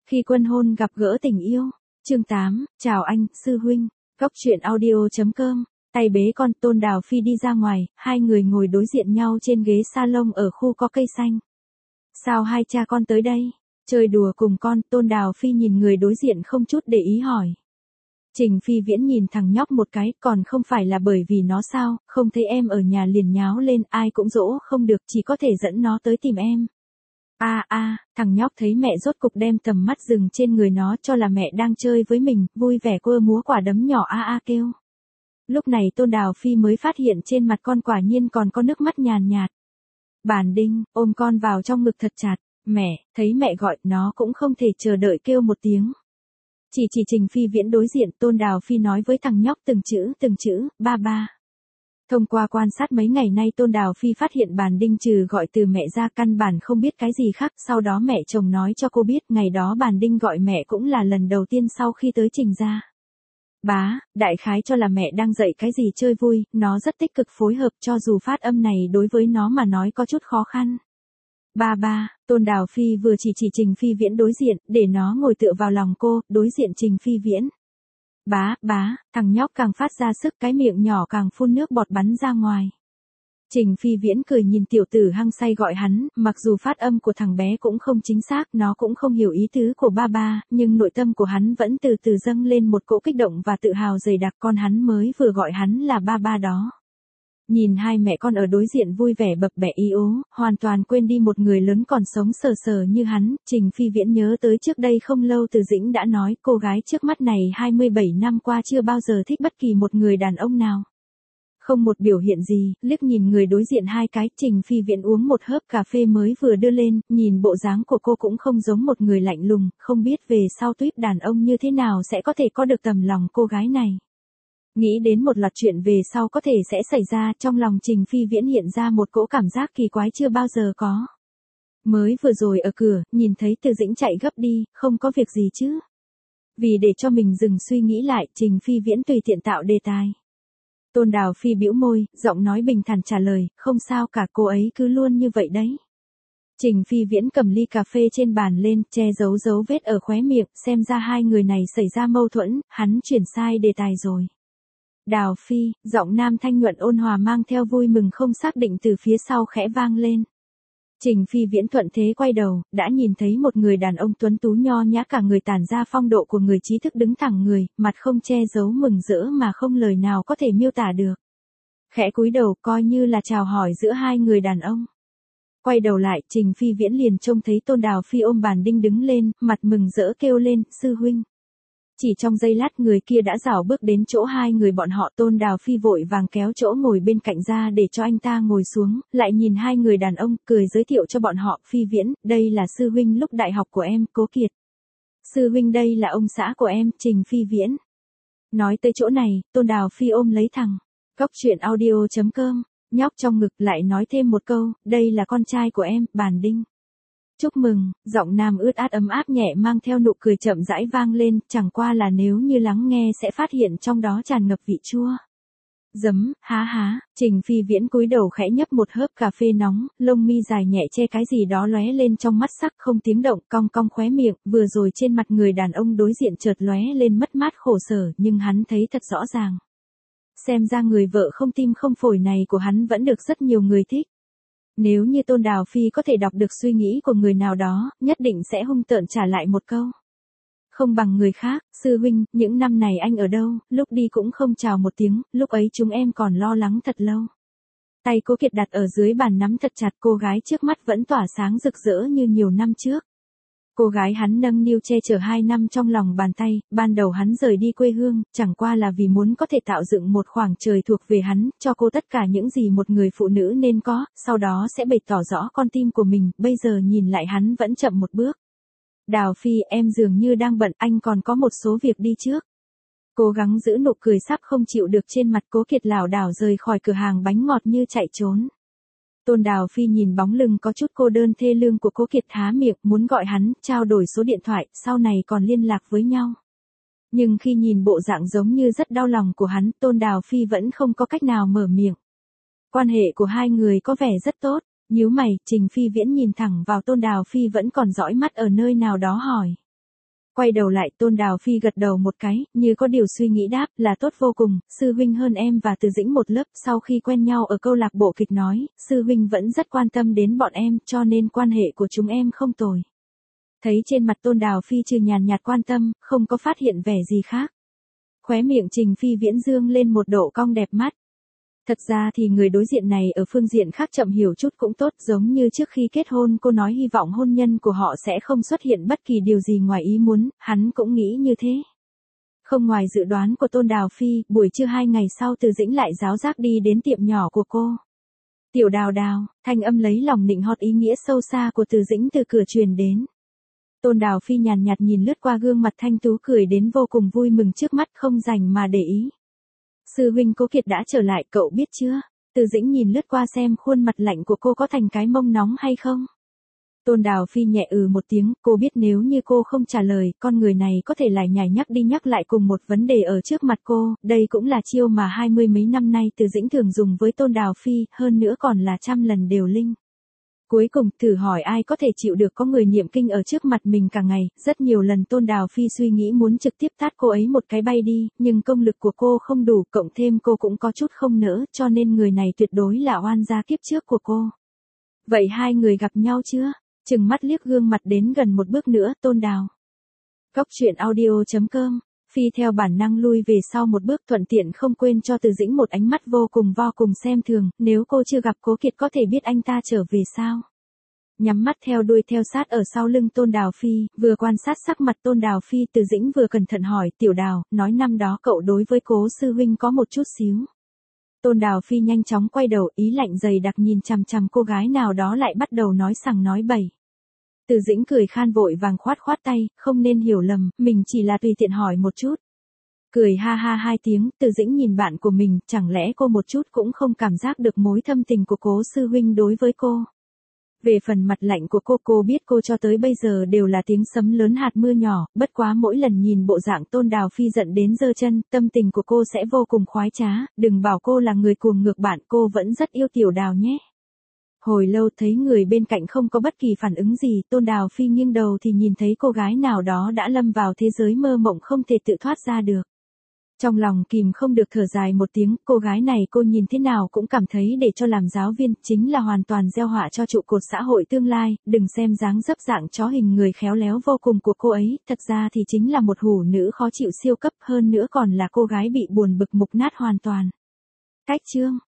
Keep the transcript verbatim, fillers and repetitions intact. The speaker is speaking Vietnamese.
Khi quân hôn gặp gỡ tình yêu. Chương tám, chào anh, sư huynh. Góc truyện audio.com. Tay bế con, Tôn Đào Phi đi ra ngoài, hai người ngồi đối diện nhau trên ghế salon ở khu có cây xanh. Sao hai cha con tới đây? Chơi đùa cùng con, Tôn Đào Phi nhìn người đối diện không chút để ý hỏi. Trình Phi Viễn nhìn thằng nhóc một cái, còn không phải là bởi vì nó sao, không thấy em ở nhà liền nháo lên, ai cũng dỗ không được, chỉ có thể dẫn nó tới tìm em. A a, thằng nhóc thấy mẹ rốt cục đem tầm mắt dừng trên người nó cho là mẹ đang chơi với mình, vui vẻ quơ múa quả đấm nhỏ a a kêu. Lúc này Tôn Đào Phi mới phát hiện trên mặt con quả nhiên còn có nước mắt nhàn nhạt. Bàn Đinh, ôm con vào trong ngực thật chặt, mẹ, thấy mẹ gọi nó cũng không thể chờ đợi kêu một tiếng. Chỉ chỉ Trình Phi Viễn đối diện, Tôn Đào Phi nói với thằng nhóc từng chữ từng chữ, ba ba. Thông qua quan sát mấy ngày nay Tôn Đào Phi phát hiện Bàn Đinh trừ gọi từ mẹ ra căn bản không biết cái gì khác, sau đó mẹ chồng nói cho cô biết ngày đó Bàn Đinh gọi mẹ cũng là lần đầu tiên sau khi tới Trình gia. Bá, đại khái cho là mẹ đang dạy cái gì chơi vui, nó rất tích cực phối hợp cho dù phát âm này đối với nó mà nói có chút khó khăn. Ba ba, Tôn Đào Phi vừa chỉ chỉ Trình Phi Viễn đối diện, để nó ngồi tựa vào lòng cô, đối diện Trình Phi Viễn. Bá, bá, thằng nhóc càng phát ra sức, cái miệng nhỏ càng phun nước bọt bắn ra ngoài. Trình Phi Viễn cười nhìn tiểu tử hăng say gọi hắn, mặc dù phát âm của thằng bé cũng không chính xác, nó cũng không hiểu ý tứ của ba ba, nhưng nội tâm của hắn vẫn từ từ dâng lên một cỗ kích động và tự hào dày đặc, con hắn mới vừa gọi hắn là ba ba đó. Nhìn hai mẹ con ở đối diện vui vẻ bập bẹ ý ố, hoàn toàn quên đi một người lớn còn sống sờ sờ như hắn, Trình Phi Viễn nhớ tới trước đây không lâu Từ Dĩnh đã nói cô gái trước mắt này hai mươi bảy năm qua chưa bao giờ thích bất kỳ một người đàn ông nào. Không một biểu hiện gì, liếc nhìn người đối diện hai cái, Trình Phi Viễn uống một hớp cà phê mới vừa đưa lên, nhìn bộ dáng của cô cũng không giống một người lạnh lùng, không biết về sau tuyếp đàn ông như thế nào sẽ có thể có được tầm lòng cô gái này. Nghĩ đến một loạt chuyện về sau có thể sẽ xảy ra, trong lòng Trình Phi Viễn hiện ra một cỗ cảm giác kỳ quái chưa bao giờ có. Mới vừa rồi ở cửa, nhìn thấy Từ Dĩnh chạy gấp đi, không có việc gì chứ. Vì để cho mình dừng suy nghĩ lại, Trình Phi Viễn tùy tiện tạo đề tài. Tôn Đào Phi bĩu môi, giọng nói bình thản trả lời, không sao cả, cô ấy cứ luôn như vậy đấy. Trình Phi Viễn cầm ly cà phê trên bàn lên, che giấu dấu vết ở khóe miệng, xem ra hai người này xảy ra mâu thuẫn, hắn chuyển sai đề tài rồi. Đào Phi, giọng nam thanh nhuận ôn hòa mang theo vui mừng không xác định từ phía sau khẽ vang lên. Trình Phi Viễn thuận thế quay đầu, đã nhìn thấy một người đàn ông tuấn tú nho nhã cả người tản ra phong độ của người trí thức đứng thẳng người, mặt không che giấu mừng rỡ mà không lời nào có thể miêu tả được. Khẽ cúi đầu coi như là chào hỏi giữa hai người đàn ông. Quay đầu lại, Trình Phi Viễn liền trông thấy Tôn Đào Phi ôm Bàn Đinh đứng lên, mặt mừng rỡ kêu lên, sư huynh. Chỉ trong giây lát người kia đã rảo bước đến chỗ hai người bọn họ, Tôn Đào Phi vội vàng kéo chỗ ngồi bên cạnh ra để cho anh ta ngồi xuống, lại nhìn hai người đàn ông, cười giới thiệu cho bọn họ, Phi Viễn, đây là sư huynh lúc đại học của em, Cố Kiệt. Sư huynh đây là ông xã của em, Trình Phi Viễn. Nói tới chỗ này, Tôn Đào Phi ôm lấy thằng Góc truyện audio.com, nhóc trong ngực lại nói thêm một câu, đây là con trai của em, Bàn Đinh. Chúc mừng, giọng nam ướt át ấm áp nhẹ mang theo nụ cười chậm rãi vang lên, chẳng qua là nếu như lắng nghe sẽ phát hiện trong đó tràn ngập vị chua. Giấm, há há, Trình Phi Viễn cúi đầu khẽ nhấp một hớp cà phê nóng, lông mi dài nhẹ che cái gì đó lóe lên trong mắt sắc không tiếng động, cong cong khóe miệng, vừa rồi trên mặt người đàn ông đối diện chợt lóe lên mất mát khổ sở, nhưng hắn thấy thật rõ ràng. Xem ra người vợ không tim không phổi này của hắn vẫn được rất nhiều người thích. Nếu như Tôn Đào Phi có thể đọc được suy nghĩ của người nào đó, nhất định sẽ hung tợn trả lại một câu. Không bằng người khác, sư huynh, những năm này anh ở đâu, lúc đi cũng không chào một tiếng, lúc ấy chúng em còn lo lắng thật lâu. Tay Cố Kiệt đặt ở dưới bàn nắm thật chặt, cô gái trước mắt vẫn tỏa sáng rực rỡ như nhiều năm trước. Cô gái hắn nâng niu che chở hai năm trong lòng bàn tay, ban đầu hắn rời đi quê hương, chẳng qua là vì muốn có thể tạo dựng một khoảng trời thuộc về hắn, cho cô tất cả những gì một người phụ nữ nên có, sau đó sẽ bày tỏ rõ con tim của mình, bây giờ nhìn lại hắn vẫn chậm một bước. Đào Phi, em dường như đang bận, anh còn có một số việc đi trước. Cố gắng giữ nụ cười sắp không chịu được trên mặt, Cố Kiệt lảo đảo rời khỏi cửa hàng bánh ngọt như chạy trốn. Tôn Đào Phi nhìn bóng lưng có chút cô đơn thê lương của Cố Kiệt há miệng, muốn gọi hắn, trao đổi số điện thoại, sau này còn liên lạc với nhau. Nhưng khi nhìn bộ dạng giống như rất đau lòng của hắn, Tôn Đào Phi vẫn không có cách nào mở miệng. Quan hệ của hai người có vẻ rất tốt, nhíu mày, Trình Phi Viễn nhìn thẳng vào Tôn Đào Phi vẫn còn dõi mắt ở nơi nào đó hỏi. Quay đầu lại Tôn Đào Phi gật đầu một cái, như có điều suy nghĩ đáp, là tốt vô cùng, sư huynh hơn em và Từ Dĩnh một lớp, sau khi quen nhau ở câu lạc bộ kịch nói, sư huynh vẫn rất quan tâm đến bọn em, cho nên quan hệ của chúng em không tồi. Thấy trên mặt Tôn Đào Phi trừ nhàn nhạt quan tâm, không có phát hiện vẻ gì khác. Khóe miệng Trình Phi Viễn dương lên một độ cong đẹp mắt. Thật ra thì người đối diện này ở phương diện khác chậm hiểu chút cũng tốt, giống như trước khi kết hôn cô nói hy vọng hôn nhân của họ sẽ không xuất hiện bất kỳ điều gì ngoài ý muốn, hắn cũng nghĩ như thế. Không ngoài dự đoán của Tôn Đào Phi, buổi trưa hai ngày sau Từ Dĩnh lại ráo rác đi đến tiệm nhỏ của cô. Tiểu Đào Đào, thanh âm lấy lòng nịnh hót ý nghĩa sâu xa của Từ Dĩnh từ cửa truyền đến. Tôn Đào Phi nhàn nhạt nhìn lướt qua gương mặt thanh tú cười đến vô cùng vui mừng trước mắt không dành mà để ý. Sư huynh Cố Kiệt đã trở lại, cậu biết chưa? Từ Dĩnh nhìn lướt qua xem khuôn mặt lạnh của cô có thành cái mông nóng hay không. Tôn Đào Phi nhẹ ừ một tiếng, cô biết nếu như cô không trả lời, con người này có thể lại nhảy nhắc đi nhắc lại cùng một vấn đề ở trước mặt cô, đây cũng là chiêu mà hai mươi mấy năm nay Từ Dĩnh thường dùng với Tôn Đào Phi, hơn nữa còn là trăm lần đều linh. Cuối cùng, thử hỏi ai có thể chịu được có người niệm kinh ở trước mặt mình cả ngày, rất nhiều lần Tôn Đào Phi suy nghĩ muốn trực tiếp tát cô ấy một cái bay đi, nhưng công lực của cô không đủ, cộng thêm cô cũng có chút không nỡ, cho nên người này tuyệt đối là oan gia kiếp trước của cô. Vậy hai người gặp nhau chưa? Chừng mắt liếc gương mặt đến gần một bước nữa, Tôn Đào. Góc truyện audio chấm com, Phi theo bản năng lui về sau một bước thuận tiện không quên cho Từ Dĩnh một ánh mắt vô cùng vô cùng xem thường, nếu cô chưa gặp Cố Kiệt có thể biết anh ta trở về sao. Nhắm mắt theo đuôi theo sát ở sau lưng Tôn Đào Phi, vừa quan sát sắc mặt Tôn Đào Phi Từ Dĩnh vừa cẩn thận hỏi, Tiểu Đào, nói năm đó cậu đối với Cố sư huynh có một chút xíu. Tôn Đào Phi nhanh chóng quay đầu, ý lạnh dày đặc nhìn chằm chằm cô gái nào đó lại bắt đầu nói sằng nói bậy. Từ Dĩnh cười khan vội vàng khoát khoát tay, không nên hiểu lầm, mình chỉ là tùy tiện hỏi một chút. Cười ha ha hai tiếng, Từ Dĩnh nhìn bạn của mình, chẳng lẽ cô một chút cũng không cảm giác được mối thâm tình của Cố sư huynh đối với cô. Về phần mặt lạnh của cô, cô biết cô cho tới bây giờ đều là tiếng sấm lớn hạt mưa nhỏ, bất quá mỗi lần nhìn bộ dạng Tôn Đào Phi giận đến giơ chân, tâm tình của cô sẽ vô cùng khoái trá, đừng bảo cô là người cuồng ngược bạn, cô vẫn rất yêu Tiểu Đào nhé. Hồi lâu thấy người bên cạnh không có bất kỳ phản ứng gì, Tôn Đào Phi nghiêng đầu thì nhìn thấy cô gái nào đó đã lâm vào thế giới mơ mộng không thể tự thoát ra được. Trong lòng kìm không được thở dài một tiếng, cô gái này cô nhìn thế nào cũng cảm thấy để cho làm giáo viên, chính là hoàn toàn gieo họa cho trụ cột xã hội tương lai, đừng xem dáng dấp dạng chó hình người khéo léo vô cùng của cô ấy, thật ra thì chính là một hủ nữ khó chịu siêu cấp, hơn nữa còn là cô gái bị buồn bực mục nát hoàn toàn. Cách chương